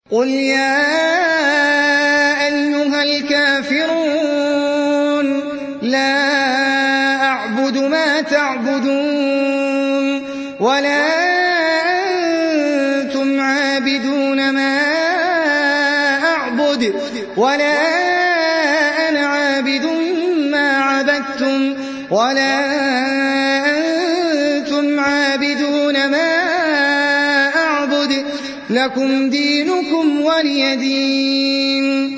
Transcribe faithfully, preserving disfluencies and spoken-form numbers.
قُلْ يَا أَيُّهَا الْكَافِرُونَ لَا أَعْبُدُ مَا تَعْبُدُونَ وَلَا أَنتُمْ عَابِدُونَ مَا أَعْبُدُ وَلَا أَنَا عَابِدٌ مَّا عَبَدتُّمْ وَلَا أَنتُمْ عَابِدُونَ مَا أَعْبُدُ لَكُمْ دِينُكُمْ وَلِيَ دِينِ